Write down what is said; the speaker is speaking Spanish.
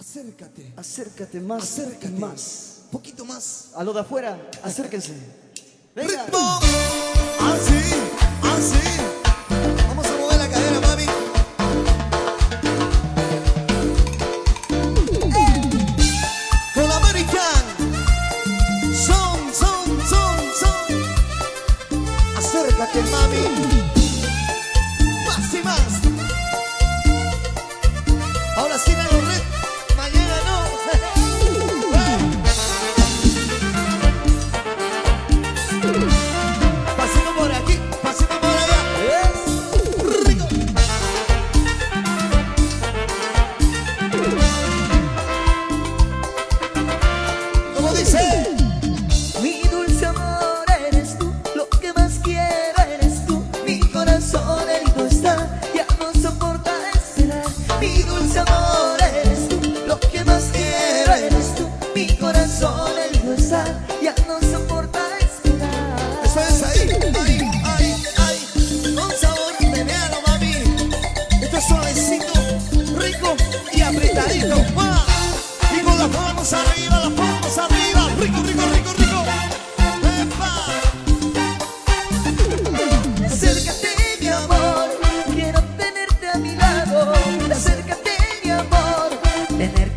Acércate. Acércate más. Acércate. Y más. Poquito más. A lo de afuera, acérquense. Venga. ¡Ritmo! Así, así. Vamos a mover la cadera, mami. Con American. Son. Acércate, mami. Más y más. Ahora sí, la red. Mañana no. Pasito por aquí, pasito por allá. Rico. ¿Cómo dice? Mi dulce amor eres tú, lo que más quiero eres tú. Mi corazón herido está, ya no soporta esperar. Mi dulce amor eres tú, lo que más quiero eres tú. Mi corazón herido está, ya no soporta esperar. Eso es ahí. Con sabor, menealo, mami. Esto es suavecito, rico y apretadito. ¡Mua! Y con las manos arriba, las palmas arriba. Rico. ¡Epa! Acércate, mi amor, quiero tenerte a mi lado. Acércate, mi amor, tener